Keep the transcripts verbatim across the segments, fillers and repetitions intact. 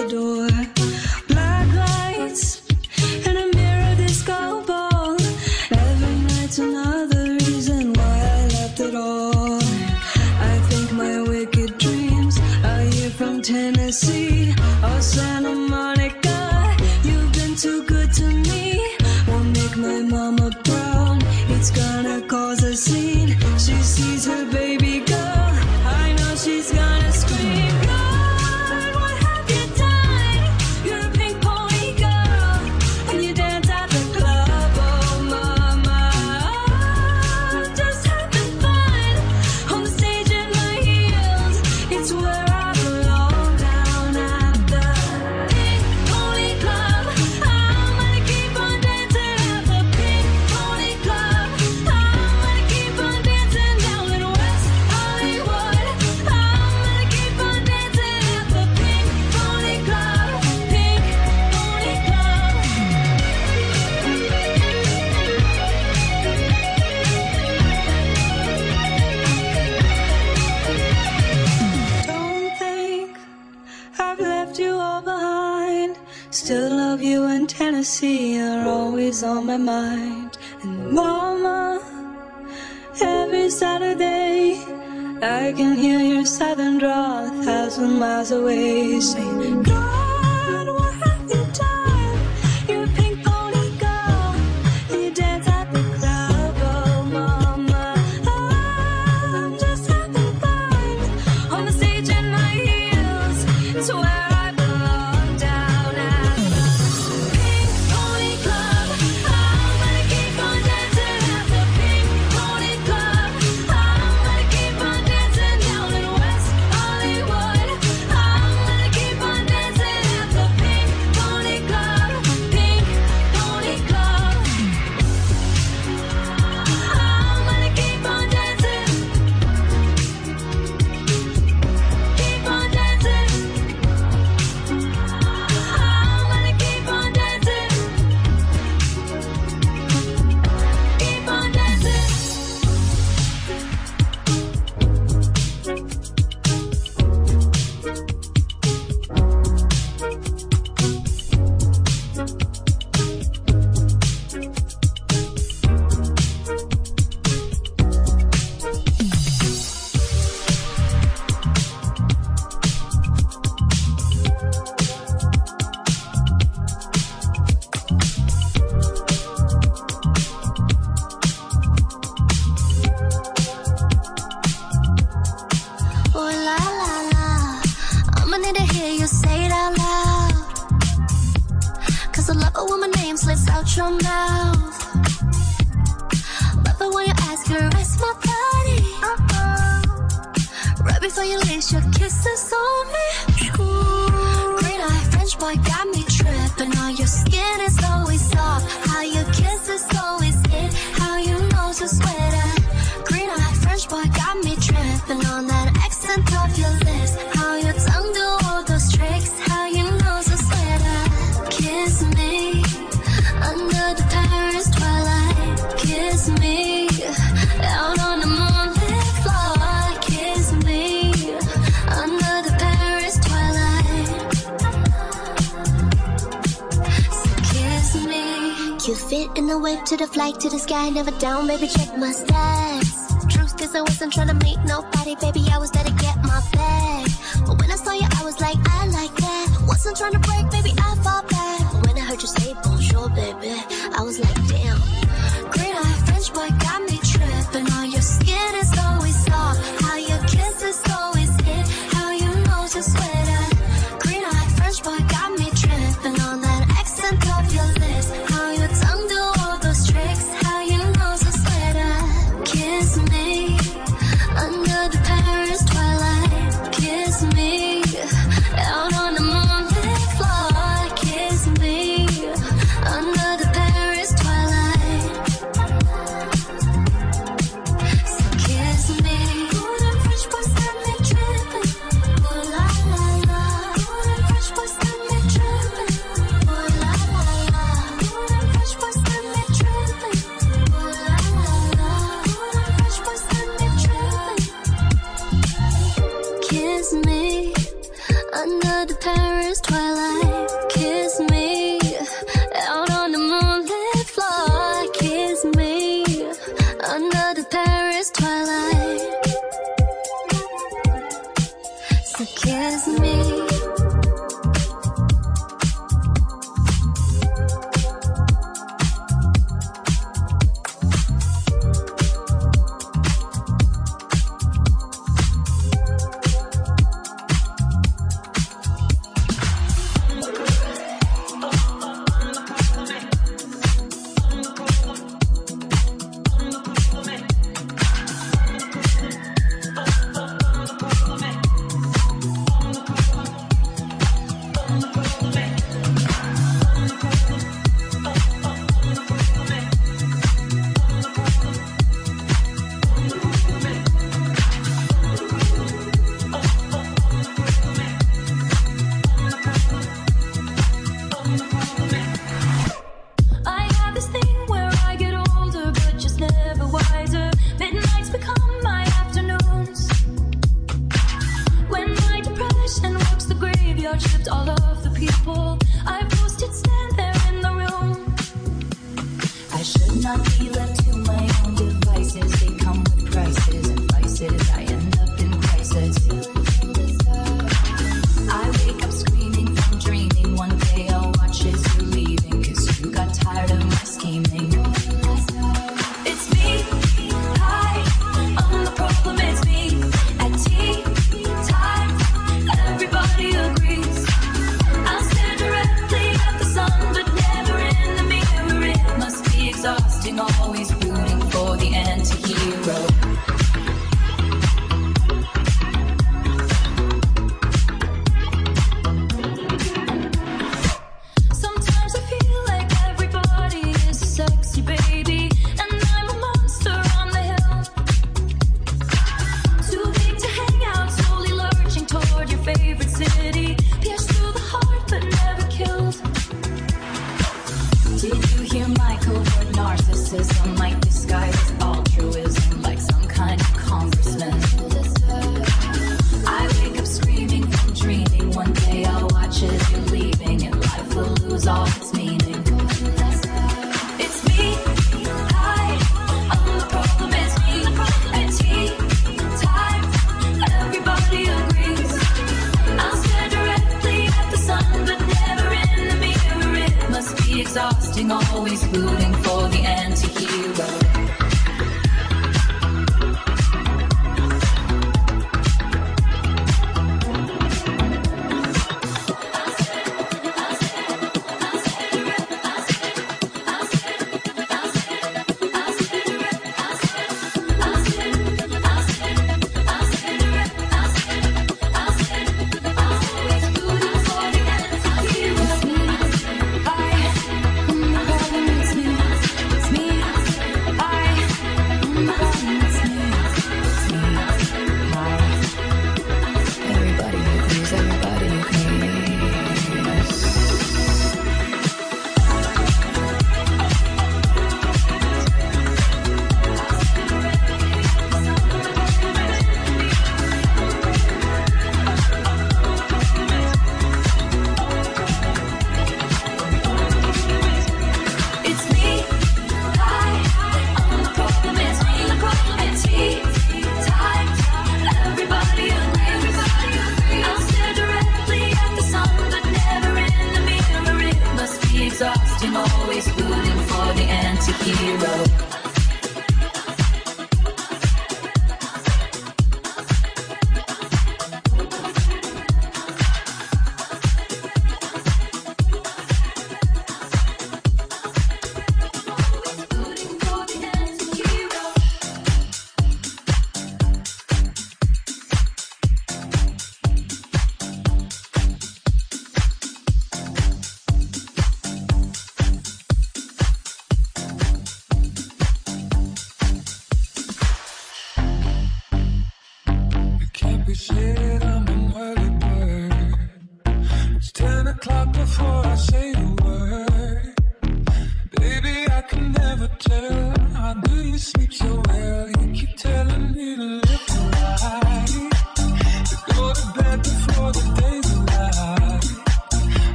the door. Black lights and a mirror disco ball. Every night's another reason why I left it all. I think my wicked dreams are here from Tennessee or Santa Monica. You've been too good to me. Won't make my mama proud. It's gonna cause a scene. She sees her baby girl. I know she's gonna scream. God, what have you done? You're a pink pony girl, and you dance at the club. Oh, mama, I'm just having fun on the stage in my heels. It's where I belong, down at the Pink Pony Club. I'm gonna keep on dancing at the Pink Pony Club. I'm gonna keep on dancing down in West Hollywood. I'm gonna keep on dancing at the Pink Pony Club. Pink Pony Club. Don't think I've left you all behind. Still love you in Tennessee. You're always on my mind. And mama, every Saturday I can hear your southern drawl a thousand miles away. Saying, God, what have you done? You're a pink pony girl, and you dance at the club. Oh, mama, I'm just having fun on the stage in my heels. It's where I belong, down at the Pink Pony Club. I'm gonna keep on dancing at the Pink Pony Club. I'm gonna keep on dancing down in West Hollywood. I'm gonna keep on dancing at the Pink Pony Club. Pink Pony Club. I'm gonna keep on dancing. Keep on dancing. I'm gonna keep on dancing. Keep on dancing. Oh la la la, I'ma need to hear you say it out loud. Cause I love it when my name slips out your mouth. Love it when you ask me to rest my body. Uh-oh. Right before you leave, your kisses on me. Ooh. Green eye French boy got me tripping. On your skin is always soft. How your kisses always hit. How you know to sweater. Green eye French boy got me tripping on that accent of your lips. How your tongue do all those tricks. How you know to sweater. Kiss me under the Paris twilight. Kiss me out on the moonlit floor. Kiss me under the Paris twilight. So kiss me. You fit in the wave to the flight to the sky. Never down, baby, check my stats. Truth is I wasn't tryna meet nobody, baby, I was there to get my bag. But when I saw you, I was like, I like that. Wasn't tryna break, baby, I fall back. But when I heard you say bonjour, baby, I was like, damn. Green eye French boy got me tripping. On your skin is always soft. How your kisses always hit. How you know to sweater. Green eye French boy got me tripping on that accent of your lips. How your tongue do all those tricks. How you know to sweater. Kiss me under the Paris twilight. Kiss me out on the moonlit floor. Kiss me under the Paris twilight.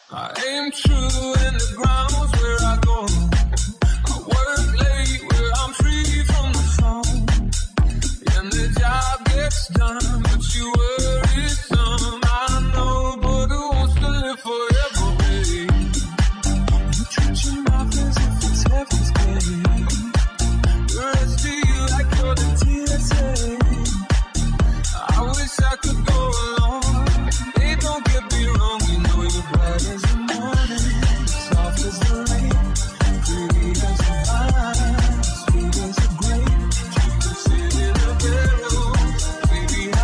I aim true in the grounds where I go. I work late where I'm free from the phone. And the job gets done, but you worry some. I know, but who wants to live forever, babe? You treat your mouth as if it's heaven's gate. The rest of you like you're the T S A. I wish I could go along. Hey, don't get me wrong, you know you're bright as the morning, soft as the rain, pretty as the vine, sweet as a grape. You can sit in a barrel, baby, I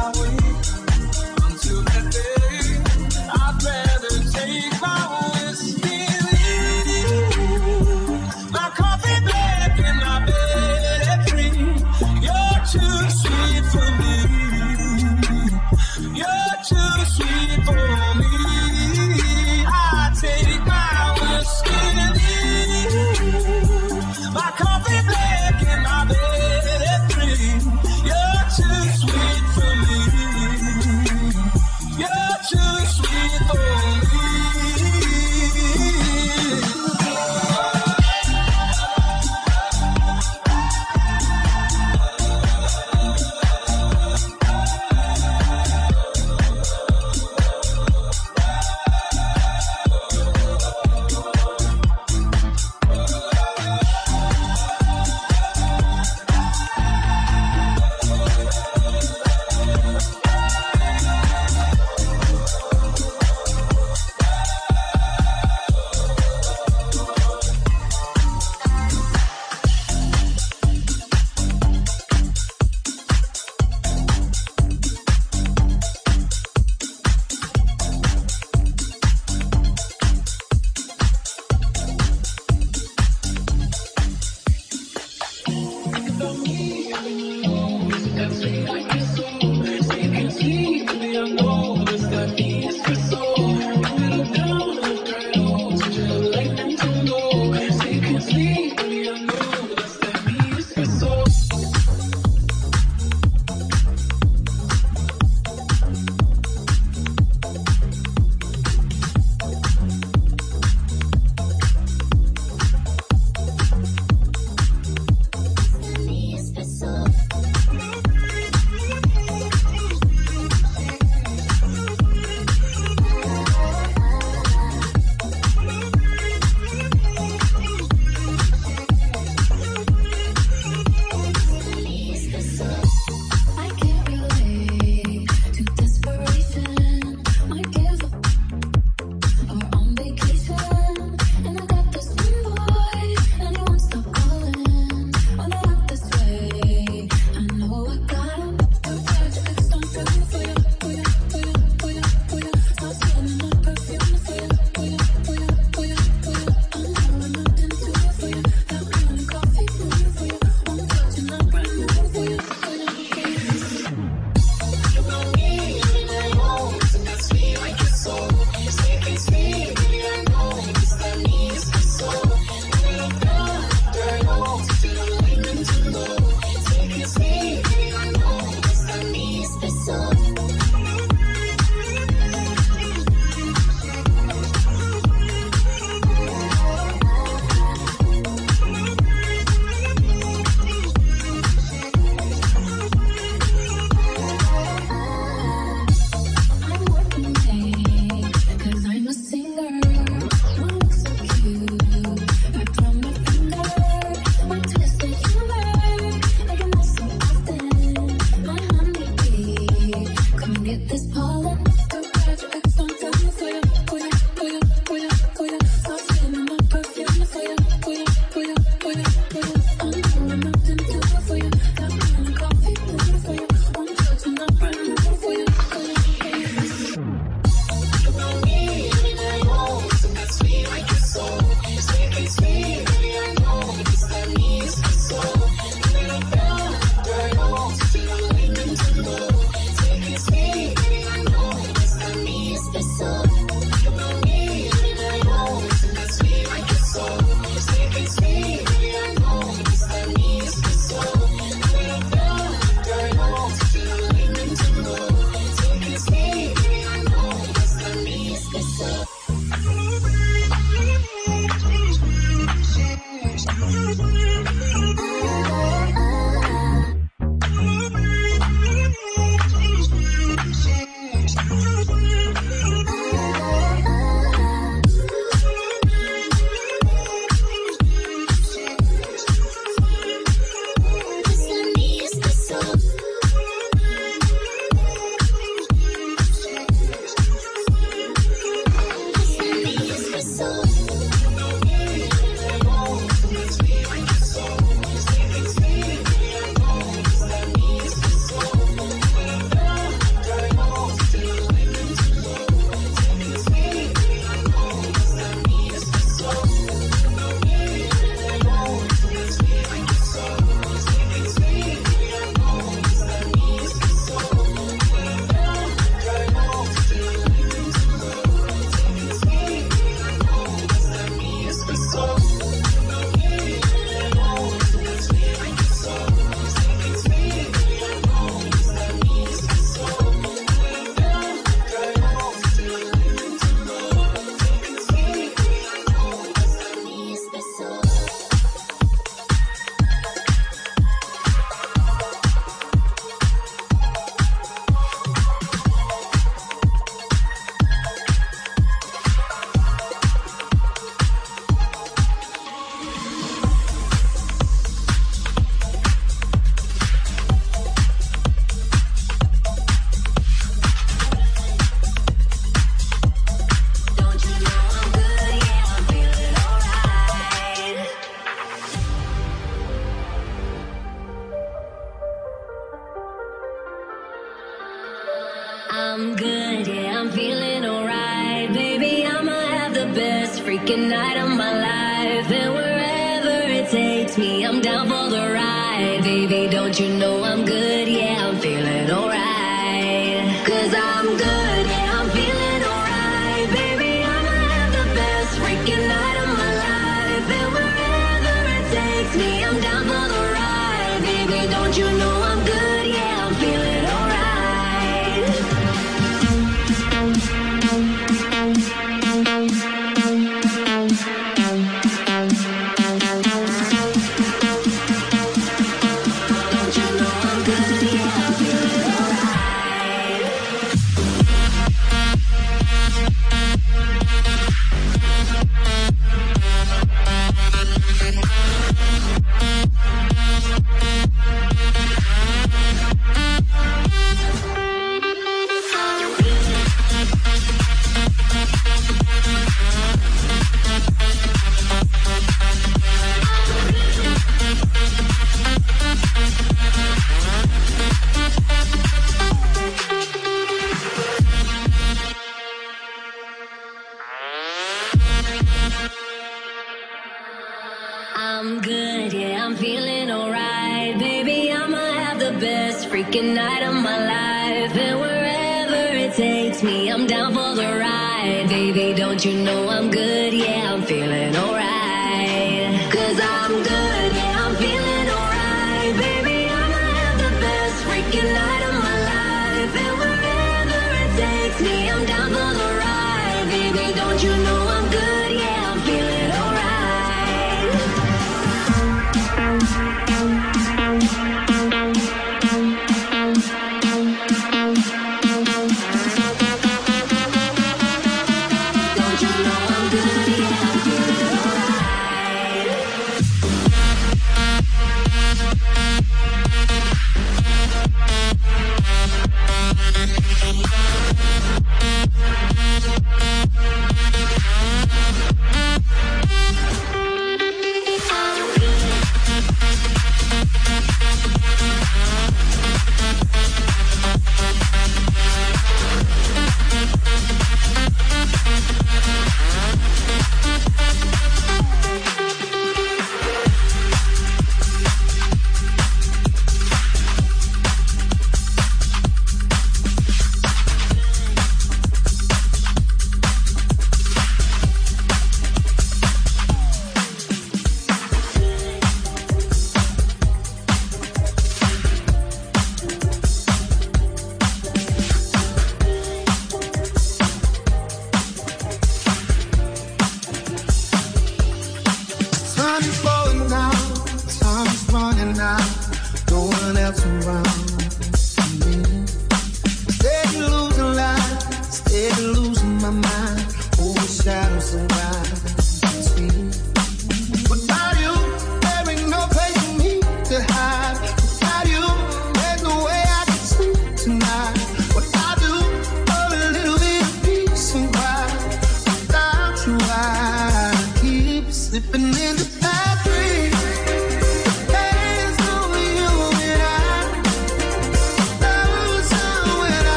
freaking night of my life. And wherever it takes me, I'm down for the ride. Baby, don't you know I'm good? Yeah, I'm feeling alright. Cause I'm good, yeah, I'm feeling alright. Baby, I'ma have the best freaking night of my life. And wherever it takes me, I'm down for the ride. Baby, don't you know I'm good? Yeah, I'm feeling alright. I'm good, yeah, I'm feeling alright. Baby, I'ma have the best freaking night of my life. And wherever it takes me, I'm down for the ride. Baby, don't you know I'm good? Yeah, I'm feeling alright. Cause I'm good, yeah, I'm feeling alright. Baby, I'ma have the best freaking night of my life. And wherever it takes me, I'm down for the ride. Baby, don't you know I'm good? Yeah, I'm feeling alright.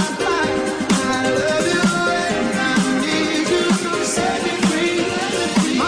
Set me free.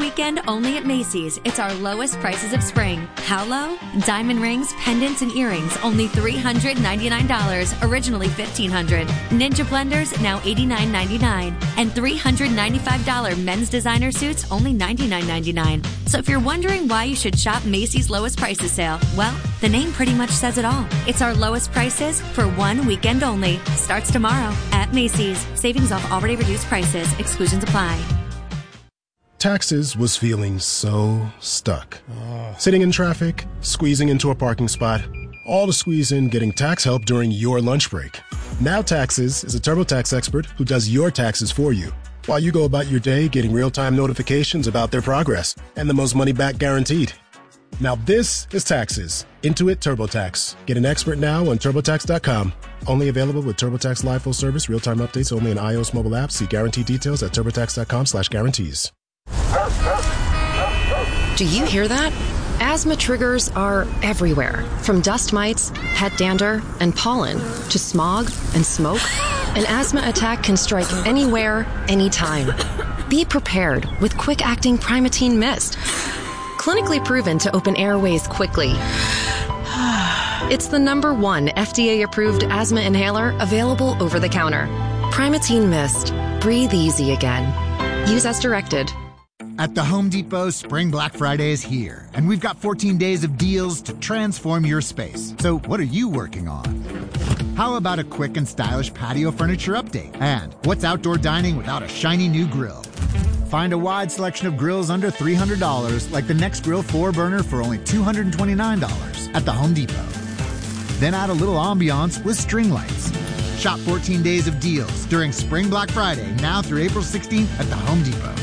weekend, only at Macy's, it's our lowest prices of spring. How low? Diamond rings, pendants, and earrings, only three hundred ninety-nine dollars, originally fifteen hundred dollars. Ninja blenders, now eighty-nine ninety-nine. And three hundred ninety-five dollars men's designer suits, only ninety-nine ninety-nine. So if you're wondering why you should shop Macy's lowest prices sale, well, the name pretty much says it all. It's our lowest prices for one weekend only. Starts tomorrow at Macy's. Savings off already reduced prices. Exclusions apply. Taxes was feeling so stuck. Uh. Sitting in traffic, squeezing into a parking spot, all to squeeze in getting tax help during your lunch break. Now Taxes is a TurboTax expert who does your taxes for you, while you go about your day getting real-time notifications about their progress and the most money back guaranteed. Now this is Taxes. Intuit TurboTax. Get an expert now on TurboTax dot com. Only available with TurboTax Live Full Service. Real-time updates only in iOS mobile apps. See guarantee details at TurboTax dot com slash guarantees. Do you hear that? Asthma triggers are everywhere, from dust mites, pet dander, and pollen, to smog and smoke. An asthma attack can strike anywhere, anytime. Be prepared with quick-acting Primatene Mist. Clinically proven to open airways quickly. It's the number one F D A-approved asthma inhaler available over the counter. Primatene Mist. Breathe easy again. Use as directed. At the Home Depot, Spring Black Friday is here, and we've got fourteen days of deals to transform your space. So what are you working on? How about a quick and stylish patio furniture update? And what's outdoor dining without a shiny new grill? Find a wide selection of grills under three hundred dollars, like the NextGrill four burner for only two hundred twenty-nine dollars at the Home Depot. Then add a little ambiance with string lights. Shop fourteen days of deals during Spring Black Friday, now through April sixteenth at the Home Depot.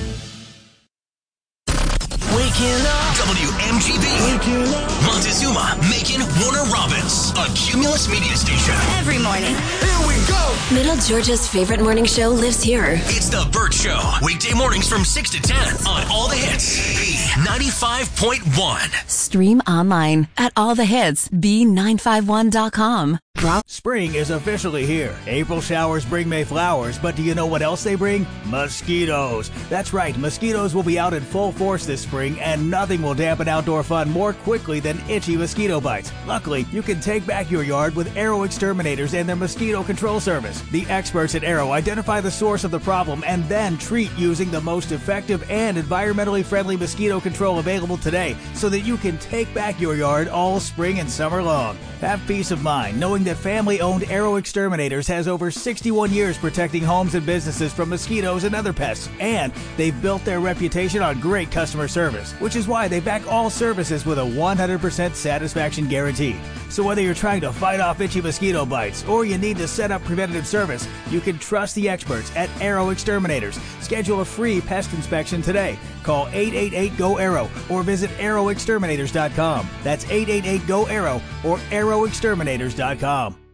Waking up. W M G B. Waking up. Montezuma, Macon, Warner Robins. A Cumulus media station. Every morning. Here we go. Middle Georgia's favorite morning show lives here. It's The Burt Show. Weekday mornings from six to ten on All the Hits. B ninety-five point one. Stream online at all the hits b nine five one dot com. Spring is officially here. April showers bring May flowers, but do you know what else they bring? Mosquitoes. That's right, mosquitoes will be out in full force this spring, and nothing will dampen outdoor fun more quickly than itchy mosquito bites. Luckily, you can take back your yard with Arrow Exterminators and their mosquito control service. The experts at Arrow identify the source of the problem and then treat using the most effective and environmentally friendly mosquito control available today, so that you can take back your yard all spring and summer long. Have peace of mind knowing that family-owned Arrow Exterminators has over sixty-one years protecting homes and businesses from mosquitoes and other pests, and they've built their reputation on great customer service, which is why they back all services with a one hundred percent satisfaction guarantee. So whether you're trying to fight off itchy mosquito bites or you need to set up preventative service, you can trust the experts at Arrow Exterminators. Schedule a free pest inspection today. Call eight eight eight, G O, ARROW or visit arrow exterminators dot com. That's eight eight eight, G O, ARROW or arrow exterminators dot com.